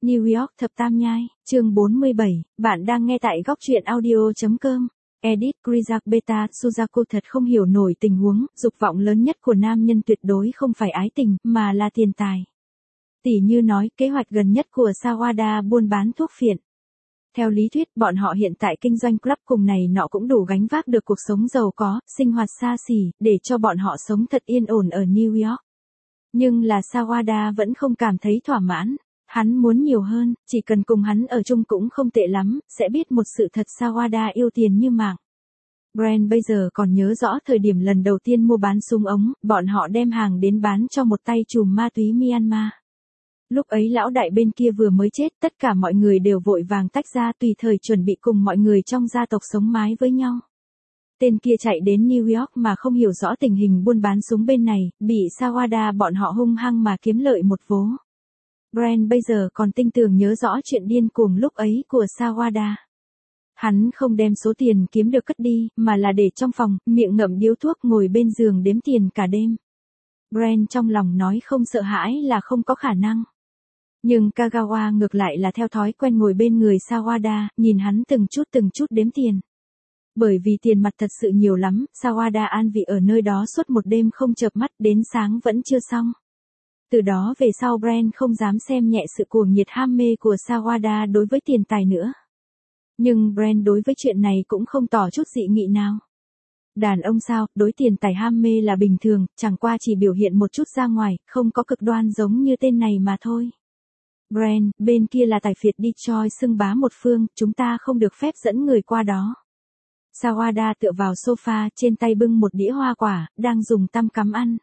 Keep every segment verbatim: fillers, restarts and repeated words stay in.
New York thập tam nhai, chương bốn mươi bảy, bạn đang nghe tại góc truyện audio.com. Edit Krizak Beta Suzaku thật không hiểu nổi tình huống, dục vọng lớn nhất của nam nhân tuyệt đối không phải ái tình, mà là tiền tài. Tỉ như nói, kế hoạch gần nhất của Sawada buôn bán thuốc phiện. Theo lý thuyết, bọn họ hiện tại kinh doanh club cùng này nọ cũng đủ gánh vác được cuộc sống giàu có, sinh hoạt xa xỉ, để cho bọn họ sống thật yên ổn ở New York. Nhưng là Sawada vẫn không cảm thấy thỏa mãn. Hắn muốn nhiều hơn, chỉ cần cùng hắn ở chung cũng không tệ lắm, sẽ biết một sự thật Sawada yêu tiền như mạng. Brand bây giờ còn nhớ rõ thời điểm lần đầu tiên mua bán súng ống, bọn họ đem hàng đến bán cho một tay trùm ma túy Myanmar. Lúc ấy lão đại bên kia vừa mới chết, tất cả mọi người đều vội vàng tách ra tùy thời chuẩn bị cùng mọi người trong gia tộc sống mái với nhau. Tên kia chạy đến New York mà không hiểu rõ tình hình buôn bán súng bên này, bị Sawada bọn họ hung hăng mà kiếm lợi một vố. Brand bây giờ còn tinh tường nhớ rõ chuyện điên cuồng lúc ấy của Sawada. Hắn không đem số tiền kiếm được cất đi, mà là để trong phòng, miệng ngậm điếu thuốc ngồi bên giường đếm tiền cả đêm. Brand trong lòng nói không sợ hãi là không có khả năng. Nhưng Kagawa ngược lại là theo thói quen ngồi bên người Sawada, nhìn hắn từng chút từng chút đếm tiền. Bởi vì tiền mặt thật sự nhiều lắm, Sawada an vị ở nơi đó suốt một đêm không chợp mắt đến sáng vẫn chưa xong. Từ đó về sau Brand không dám xem nhẹ sự cuồng nhiệt ham mê của Sawada đối với tiền tài nữa. Nhưng Brand đối với chuyện này cũng không tỏ chút dị nghị nào. Đàn ông sao, đối tiền tài ham mê là bình thường, chẳng qua chỉ biểu hiện một chút ra ngoài, không có cực đoan giống như tên này mà thôi. Brand, bên kia là tài phiệt Detroit xưng bá một phương, chúng ta không được phép dẫn người qua đó. Sawada tựa vào sofa, trên tay bưng một đĩa hoa quả, đang dùng tăm cắm ăn.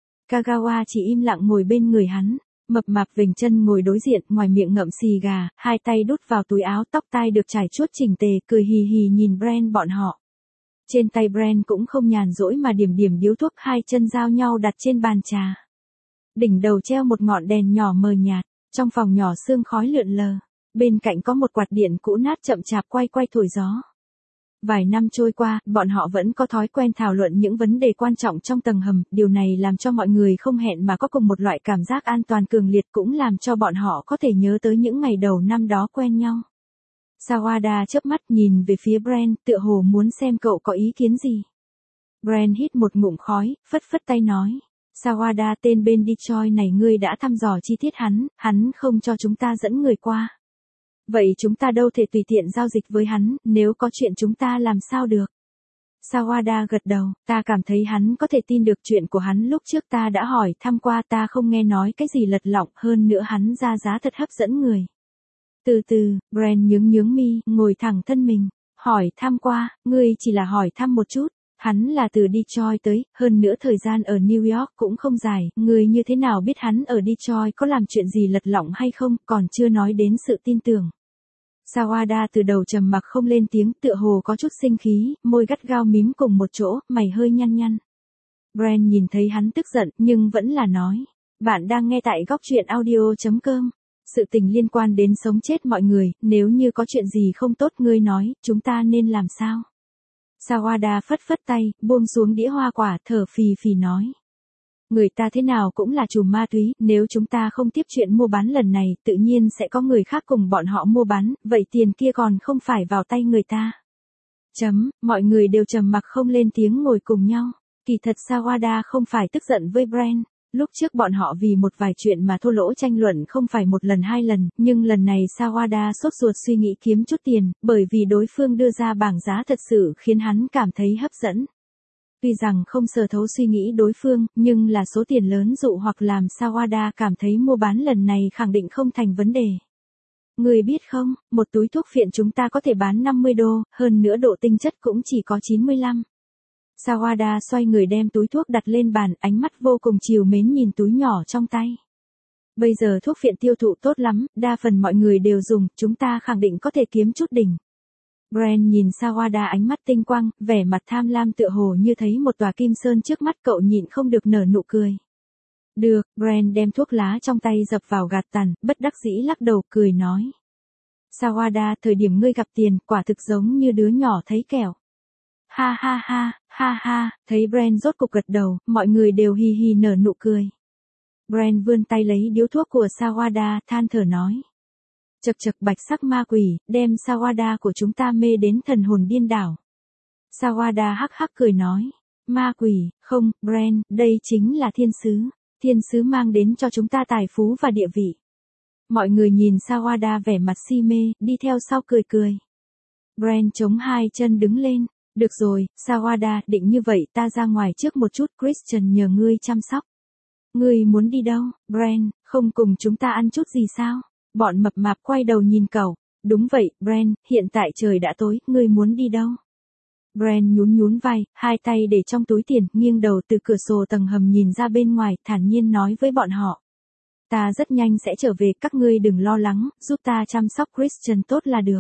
Kagawa chỉ im lặng ngồi bên người hắn, mập mạp vểnh chân ngồi đối diện, ngoài miệng ngậm xì gà, hai tay đút vào túi áo, tóc tai được trải chuốt chỉnh tề, cười hì hì nhìn Brand bọn họ. Trên tay Brand cũng không nhàn rỗi mà điểm điểm điếu thuốc, hai chân giao nhau đặt trên bàn trà. Đỉnh đầu treo một ngọn đèn nhỏ mờ nhạt, trong phòng nhỏ sương khói lượn lờ, bên cạnh có một quạt điện cũ nát chậm chạp quay quay thổi gió. Vài năm trôi qua, bọn họ vẫn có thói quen thảo luận những vấn đề quan trọng trong tầng hầm, điều này làm cho mọi người không hẹn mà có cùng một loại cảm giác an toàn cường liệt, cũng làm cho bọn họ có thể nhớ tới những ngày đầu năm đó quen nhau. Sawada chớp mắt nhìn về phía Brand, tựa hồ muốn xem cậu có ý kiến gì. Brand hít một ngụm khói, phất phất tay nói. Sawada, tên bên Detroit này ngươi đã thăm dò chi tiết hắn, hắn không cho chúng ta dẫn người qua. Vậy chúng ta đâu thể tùy tiện giao dịch với hắn, nếu có chuyện chúng ta làm sao được? Sawada gật đầu, ta cảm thấy hắn có thể tin được, chuyện của hắn lúc trước ta đã hỏi thăm qua, ta không nghe nói cái gì lật lọng, hơn nữa hắn ra giá thật hấp dẫn người. Từ từ, Brand nhướng nhướng mi, ngồi thẳng thân mình, hỏi thăm qua, ngươi chỉ là hỏi thăm một chút. Hắn là từ Detroit tới, hơn nữa thời gian ở New York cũng không dài, người như thế nào biết hắn ở Detroit có làm chuyện gì lật lọng hay không, còn chưa nói đến sự tin tưởng. Sawada từ đầu trầm mặc không lên tiếng, tựa hồ có chút sinh khí, môi gắt gao mím cùng một chỗ, mày hơi nhăn nhăn. Brand nhìn thấy hắn tức giận, nhưng vẫn là nói. Bạn đang nghe tại góc truyện audio.com. Sự tình liên quan đến sống chết mọi người, nếu như có chuyện gì không tốt ngươi nói, chúng ta nên làm sao? Sawada phất phất tay, buông xuống đĩa hoa quả, thở phì phì nói. Người ta thế nào cũng là trùm ma túy, nếu chúng ta không tiếp chuyện mua bán lần này, tự nhiên sẽ có người khác cùng bọn họ mua bán, vậy tiền kia còn không phải vào tay người ta. Chấm, mọi người đều trầm mặc không lên tiếng ngồi cùng nhau. Kỳ thật Sawada không phải tức giận với Brand. Lúc trước bọn họ vì một vài chuyện mà thô lỗ tranh luận không phải một lần hai lần, nhưng lần này Sawada sốt ruột suy nghĩ kiếm chút tiền, bởi vì đối phương đưa ra bảng giá thật sự khiến hắn cảm thấy hấp dẫn. Tuy rằng không sờ thấu suy nghĩ đối phương, nhưng là số tiền lớn dụ hoặc làm Sawada cảm thấy mua bán lần này khẳng định không thành vấn đề. Người biết không, một túi thuốc phiện chúng ta có thể bán năm mươi đô, hơn nữa độ tinh chất cũng chỉ có chín mươi lăm. Sawada xoay người đem túi thuốc đặt lên bàn, ánh mắt vô cùng trìu mến nhìn túi nhỏ trong tay. Bây giờ thuốc phiện tiêu thụ tốt lắm, đa phần mọi người đều dùng, chúng ta khẳng định có thể kiếm chút đỉnh. Brand nhìn Sawada ánh mắt tinh quang, vẻ mặt tham lam tựa hồ như thấy một tòa kim sơn trước mắt, cậu nhịn không được nở nụ cười. Được, Brand đem thuốc lá trong tay dập vào gạt tàn, bất đắc dĩ lắc đầu cười nói. Sawada, thời điểm ngươi gặp tiền, quả thực giống như đứa nhỏ thấy kẹo. Ha ha ha, ha ha, thấy Brand rốt cục gật đầu, mọi người đều hì hì nở nụ cười. Brand vươn tay lấy điếu thuốc của Sawada, than thở nói. Chật chật bạch sắc ma quỷ, đem Sawada của chúng ta mê đến thần hồn điên đảo. Sawada hắc hắc cười nói. Ma quỷ, không, Bran, đây chính là thiên sứ. Thiên sứ mang đến cho chúng ta tài phú và địa vị. Mọi người nhìn Sawada vẻ mặt si mê, đi theo sau cười cười. Bran chống hai chân đứng lên. Được rồi, Sawada, định như vậy ta ra ngoài trước một chút, Christian nhờ ngươi chăm sóc. Ngươi muốn đi đâu, Bran, không cùng chúng ta ăn chút gì sao? Bọn mập mạp quay đầu nhìn cậu. Đúng vậy, Bran, hiện tại trời đã tối, ngươi muốn đi đâu? Bran nhún nhún vai, hai tay để trong túi tiền, nghiêng đầu từ cửa sổ tầng hầm nhìn ra bên ngoài, thản nhiên nói với bọn họ. Ta rất nhanh sẽ trở về, các ngươi đừng lo lắng, giúp ta chăm sóc Christian tốt là được.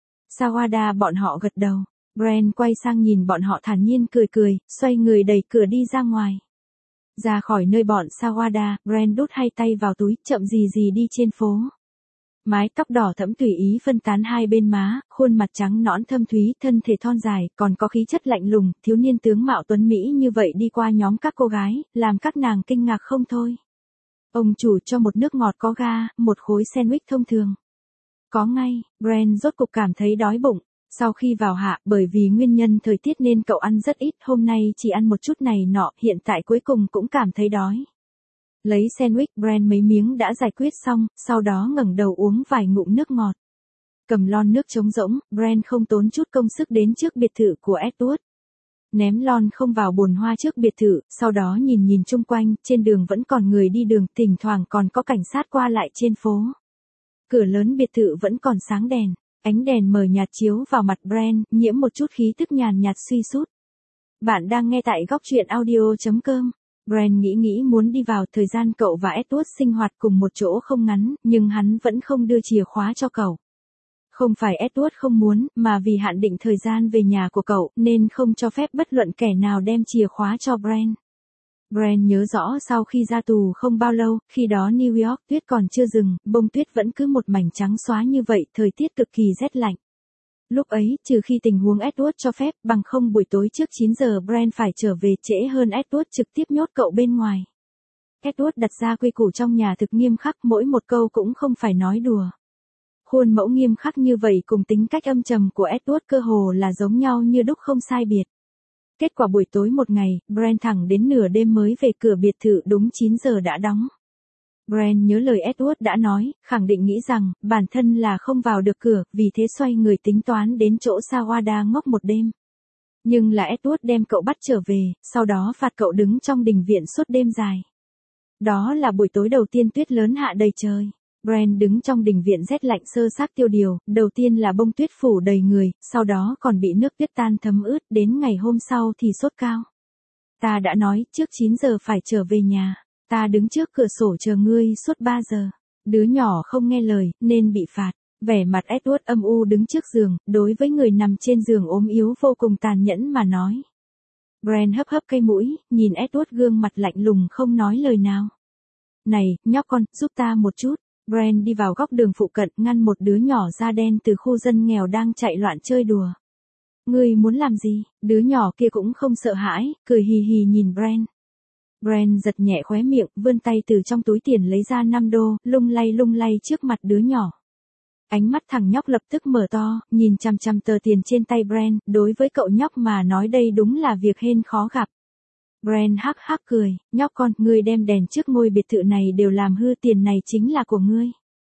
Sawada bọn họ gật đầu. Bran quay sang nhìn bọn họ thản nhiên cười cười, xoay người đẩy cửa đi ra ngoài. Ra khỏi nơi bọn Sawada, Bran đút hai tay vào túi, chậm gì gì đi trên phố. Mái tóc đỏ thẫm tùy ý phân tán hai bên má, khuôn mặt trắng nõn thâm thúy, thân thể thon dài, còn có khí chất lạnh lùng, thiếu niên tướng mạo tuấn Mỹ như vậy đi qua nhóm các cô gái, làm các nàng kinh ngạc không thôi. Ông chủ cho một nước ngọt có ga, một khối sandwich thông thường. Có ngay, Bran rốt cục cảm thấy đói bụng. Sau khi vào hạ, bởi vì nguyên nhân thời tiết nên cậu ăn rất ít, hôm nay chỉ ăn một chút này nọ, hiện tại cuối cùng cũng cảm thấy đói. Lấy sandwich, Bran mấy miếng đã giải quyết xong, sau đó ngẩng đầu uống vài ngụm nước ngọt. Cầm lon nước trống rỗng, Bran không tốn chút công sức đến trước biệt thự của Edward. Ném lon không vào bồn hoa trước biệt thự, sau đó nhìn nhìn chung quanh, trên đường vẫn còn người đi đường, thỉnh thoảng còn có cảnh sát qua lại trên phố. Cửa lớn biệt thự vẫn còn sáng đèn. Ánh đèn mờ nhạt chiếu vào mặt Bran, nhiễm một chút khí tức nhàn nhạt suy sút. Bạn đang nghe tại góc truyện audio chấm com. Bran nghĩ nghĩ muốn đi vào, thời gian cậu và Edward sinh hoạt cùng một chỗ không ngắn, nhưng hắn vẫn không đưa chìa khóa cho cậu. Không phải Edward không muốn, mà vì hạn định thời gian về nhà của cậu, nên không cho phép bất luận kẻ nào đem chìa khóa cho Bran. Bran nhớ rõ sau khi ra tù không bao lâu, khi đó New York tuyết còn chưa dừng, bông tuyết vẫn cứ một mảnh trắng xóa như vậy, thời tiết cực kỳ rét lạnh. Lúc ấy, trừ khi tình huống Edward cho phép, bằng không buổi tối trước chín giờ Bran phải trở về trễ hơn Edward trực tiếp nhốt cậu bên ngoài. Edward đặt ra quy củ trong nhà thực nghiêm khắc, mỗi một câu cũng không phải nói đùa. Khuôn mẫu nghiêm khắc như vậy cùng tính cách âm trầm của Edward cơ hồ là giống nhau như đúc không sai biệt. Kết quả buổi tối một ngày, Bran thẳng đến nửa đêm mới về cửa biệt thự đúng chín giờ đã đóng. Bran nhớ lời Edward đã nói, khẳng định nghĩ rằng, bản thân là không vào được cửa, vì thế xoay người tính toán đến chỗ Sawada ngốc một đêm. Nhưng là Edward đem cậu bắt trở về, sau đó phạt cậu đứng trong đình viện suốt đêm dài. Đó là buổi tối đầu tiên tuyết lớn hạ đầy trời. Bran đứng trong đình viện rét lạnh sơ sát tiêu điều, đầu tiên là bông tuyết phủ đầy người, sau đó còn bị nước tuyết tan thấm ướt, đến ngày hôm sau thì sốt cao. Ta đã nói, trước chín giờ phải trở về nhà, ta đứng trước cửa sổ chờ ngươi suốt ba giờ. Đứa nhỏ không nghe lời, nên bị phạt. Vẻ mặt Edward âm u đứng trước giường, đối với người nằm trên giường ốm yếu vô cùng tàn nhẫn mà nói. Bran hấp hấp cây mũi, nhìn Edward gương mặt lạnh lùng không nói lời nào. Này, nhóc con, giúp ta một chút. Bran đi vào góc đường phụ cận, ngăn một đứa nhỏ da đen từ khu dân nghèo đang chạy loạn chơi đùa. Ngươi muốn làm gì? Đứa nhỏ kia cũng không sợ hãi, cười hì hì nhìn Bran. Bran giật nhẹ khóe miệng, vươn tay từ trong túi tiền lấy ra năm đô, lung lay lung lay trước mặt đứa nhỏ. Ánh mắt thằng nhóc lập tức mở to, nhìn chằm chằm tờ tiền trên tay Bran, đối với cậu nhóc mà nói đây đúng là việc hên khó gặp. Bran hắc hắc cười, nhóc con, ngươi đem đèn trước ngôi biệt thự này đều làm hư, tiền này chính là của ngươi.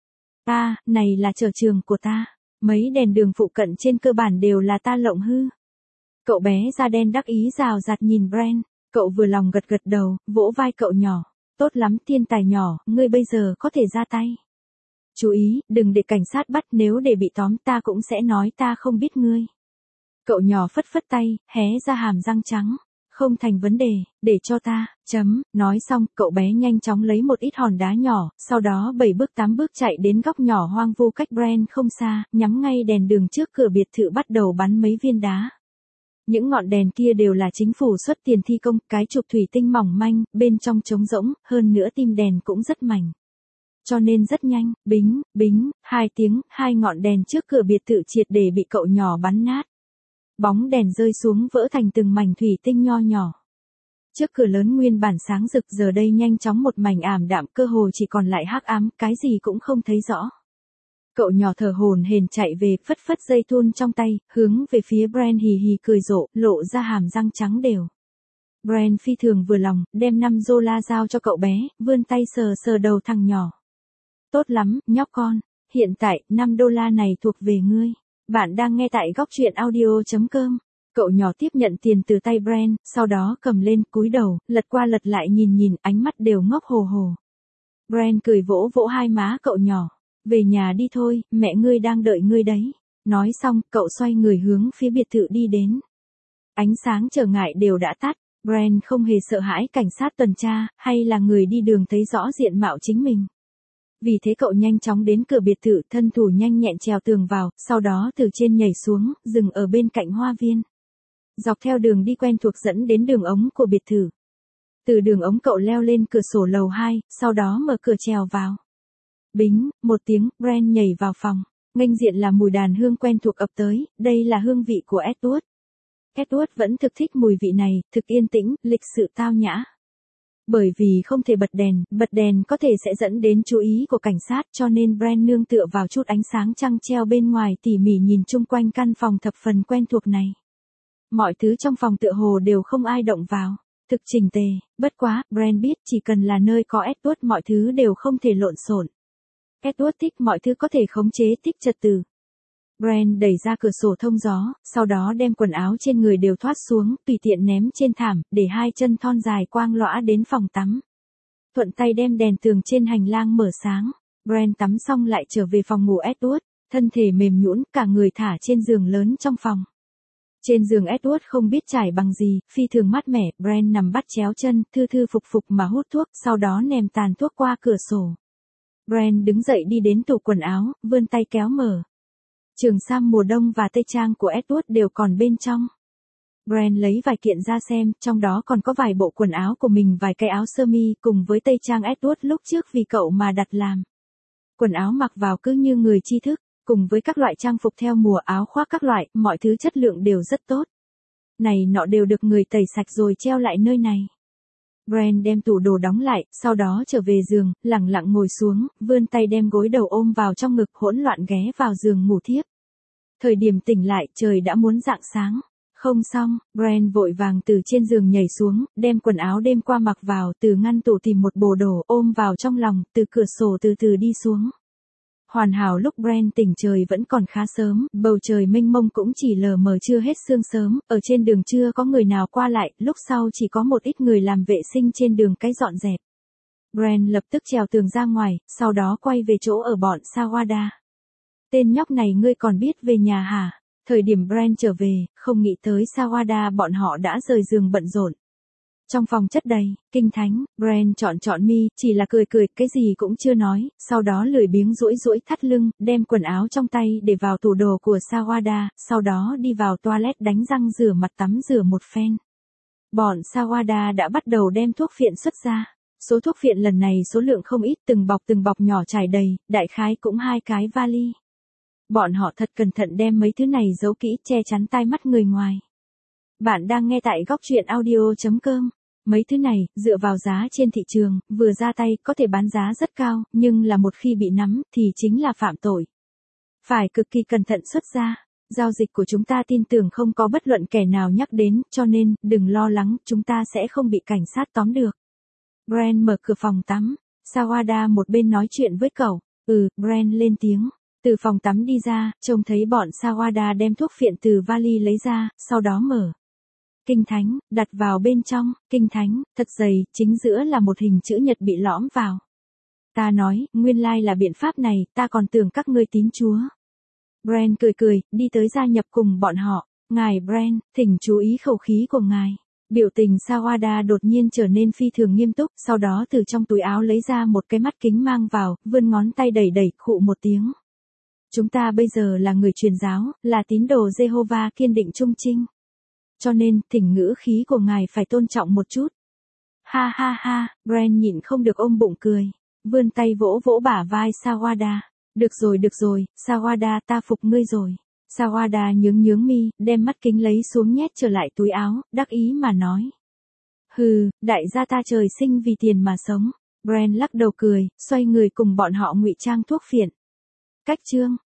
Ta, này là sở trường của ta, mấy đèn đường phụ cận trên cơ bản đều là ta lộng hư. Cậu bé da đen đắc ý rào rạt nhìn Bran, cậu vừa lòng gật gật đầu, vỗ vai cậu nhỏ, tốt lắm thiên tài nhỏ, ngươi bây giờ có thể ra tay. Chú ý, đừng để cảnh sát bắt, nếu để bị tóm ta cũng sẽ nói ta không biết ngươi. Cậu nhỏ phất phất tay, hé ra hàm răng trắng. Không thành vấn đề, để cho ta, chấm, nói xong, cậu bé nhanh chóng lấy một ít hòn đá nhỏ, sau đó bảy bước tám bước chạy đến góc nhỏ hoang vu cách Bran không xa, nhắm ngay đèn đường trước cửa biệt thự bắt đầu bắn mấy viên đá. Những ngọn đèn kia đều là chính phủ xuất tiền thi công, cái trục thủy tinh mỏng manh, bên trong trống rỗng, hơn nữa tim đèn cũng rất mảnh. Cho nên rất nhanh, bính, bính, hai tiếng, hai ngọn đèn trước cửa biệt thự triệt để bị cậu nhỏ bắn nát. Bóng đèn rơi xuống vỡ thành từng mảnh thủy tinh nho nhỏ. Trước cửa lớn nguyên bản sáng rực giờ đây nhanh chóng một mảnh ảm đạm, cơ hồ chỉ còn lại hắc ám, cái gì cũng không thấy rõ. Cậu nhỏ thở hổn hển chạy về, phất phất dây thun trong tay, hướng về phía Brand hì hì cười rộ, lộ ra hàm răng trắng đều. Brand phi thường vừa lòng, đem năm đô la giao cho cậu bé, vươn tay sờ sờ đầu thằng nhỏ. Tốt lắm, nhóc con, hiện tại, năm đô la này thuộc về ngươi. Bạn đang nghe tại góc truyện audio chấm com. Cậu nhỏ tiếp nhận tiền từ tay Brand, sau đó cầm lên, cúi đầu, lật qua lật lại nhìn nhìn, ánh mắt đều ngốc hồ hồ. Brand cười vỗ vỗ hai má cậu nhỏ. Về nhà đi thôi, mẹ ngươi đang đợi ngươi đấy. Nói xong, cậu xoay người hướng phía biệt thự đi đến. Ánh sáng trở ngại đều đã tắt, Brand không hề sợ hãi cảnh sát tuần tra, hay là người đi đường thấy rõ diện mạo chính mình. Vì thế cậu nhanh chóng đến cửa biệt thự, thân thủ nhanh nhẹn trèo tường vào, sau đó từ trên nhảy xuống, dừng ở bên cạnh hoa viên. Dọc theo đường đi quen thuộc dẫn đến đường ống của biệt thự. Từ đường ống cậu leo lên cửa sổ lầu hai, sau đó mở cửa trèo vào. Bính, một tiếng, Brand nhảy vào phòng. Nghênh diện là mùi đàn hương quen thuộc ập tới, đây là hương vị của Edward. Edward vẫn thực thích mùi vị này, thực yên tĩnh, lịch sự tao nhã. Bởi vì không thể bật đèn, bật đèn có thể sẽ dẫn đến chú ý của cảnh sát, cho nên Brand nương tựa vào chút ánh sáng trăng treo bên ngoài tỉ mỉ nhìn chung quanh căn phòng thập phần quen thuộc này. Mọi thứ trong phòng tựa hồ đều không ai động vào, thực chỉnh tề, bất quá, Brand biết chỉ cần là nơi có Edward mọi thứ đều không thể lộn xộn. Edward thích mọi thứ có thể khống chế, thích trật tự. Brand đẩy ra cửa sổ thông gió, sau đó đem quần áo trên người đều thoát xuống, tùy tiện ném trên thảm, để hai chân thon dài quang lõa đến phòng tắm. Thuận tay đem đèn tường trên hành lang mở sáng. Brand tắm xong lại trở về phòng ngủ Edward, thân thể mềm nhũn, cả người thả trên giường lớn trong phòng. Trên giường Edward không biết trải bằng gì, phi thường mát mẻ, Brand nằm bắt chéo chân, thư thư phục phục mà hút thuốc, sau đó ném tàn thuốc qua cửa sổ. Brand đứng dậy đi đến tủ quần áo, vươn tay kéo mở. Trường sam mùa đông và tây trang của Edward đều còn bên trong. Brand lấy vài kiện ra xem, trong đó còn có vài bộ quần áo của mình, vài cái áo sơ mi cùng với tây trang Edward lúc trước vì cậu mà đặt làm. Quần áo mặc vào cứ như người tri thức, cùng với các loại trang phục theo mùa, áo khoác các loại, mọi thứ chất lượng đều rất tốt. Này nọ đều được người tẩy sạch rồi treo lại nơi này. Brand đem tủ đồ đóng lại, sau đó trở về giường, lẳng lặng ngồi xuống, vươn tay đem gối đầu ôm vào trong ngực, hỗn loạn ghé vào giường ngủ thiếp. Thời điểm tỉnh lại, trời đã muốn rạng sáng. Không xong, Brand vội vàng từ trên giường nhảy xuống, đem quần áo đêm qua mặc vào, từ ngăn tủ tìm một bộ đồ, ôm vào trong lòng, từ cửa sổ từ từ đi xuống. Hoàn hảo lúc Brand tỉnh trời vẫn còn khá sớm, bầu trời mênh mông cũng chỉ lờ mờ chưa hết sương sớm, ở trên đường chưa có người nào qua lại, lúc sau chỉ có một ít người làm vệ sinh trên đường cái dọn dẹp. Brand lập tức trèo tường ra ngoài, sau đó quay về chỗ ở bọn Sawada. Tên nhóc này ngươi còn biết về nhà hả? Thời điểm Brand trở về, không nghĩ tới Sawada bọn họ đã rời giường bận rộn. Trong phòng chất đầy, kinh thánh, Brand chọn chọn mi, chỉ là cười cười, cái gì cũng chưa nói, sau đó lười biếng duỗi duỗi thắt lưng, đem quần áo trong tay để vào tủ đồ của Sawada, sau đó đi vào toilet đánh răng rửa mặt tắm rửa một phen. Bọn Sawada đã bắt đầu đem thuốc phiện xuất ra. Số thuốc phiện lần này số lượng không ít, từng bọc từng bọc nhỏ trải đầy, đại khái cũng hai cái vali. Bọn họ thật cẩn thận đem mấy thứ này giấu kỹ, che chắn tai mắt người ngoài. Bạn đang nghe tại góc truyện audio chấm com. Mấy thứ này, dựa vào giá trên thị trường, vừa ra tay, có thể bán giá rất cao, nhưng là một khi bị nắm, thì chính là phạm tội. Phải cực kỳ cẩn thận xuất ra. Giao dịch của chúng ta tin tưởng không có bất luận kẻ nào nhắc đến, cho nên, đừng lo lắng, chúng ta sẽ không bị cảnh sát tóm được. Brand mở cửa phòng tắm. Sawada một bên nói chuyện với cậu. Ừ, Brand lên tiếng. Từ phòng tắm đi ra, trông thấy bọn Sawada đem thuốc phiện từ vali lấy ra, sau đó mở. Kinh thánh, đặt vào bên trong, kinh thánh, thật dày, chính giữa là một hình chữ nhật bị lõm vào. Ta nói, nguyên lai là biện pháp này, ta còn tưởng các ngươi tín Chúa. Brand cười cười, đi tới gia nhập cùng bọn họ. Ngài Brand, thỉnh chú ý khẩu khí của ngài. Biểu tình Sawada đột nhiên trở nên phi thường nghiêm túc, sau đó từ trong túi áo lấy ra một cái mắt kính mang vào, vươn ngón tay đẩy đẩy, khụ một tiếng. Chúng ta bây giờ là người truyền giáo, là tín đồ Jehovah kiên định trung trinh. Cho nên, thỉnh ngữ khí của ngài phải tôn trọng một chút. Ha ha ha, Brand nhịn không được ôm bụng cười. Vươn tay vỗ vỗ bả vai Sawada. Được rồi được rồi, Sawada ta phục ngươi rồi. Sawada nhướng nhướng mi, đem mắt kính lấy xuống nhét trở lại túi áo, đắc ý mà nói. Hừ, đại gia ta trời sinh vì tiền mà sống. Brand lắc đầu cười, xoay người cùng bọn họ ngụy trang thuốc phiện. Cách chương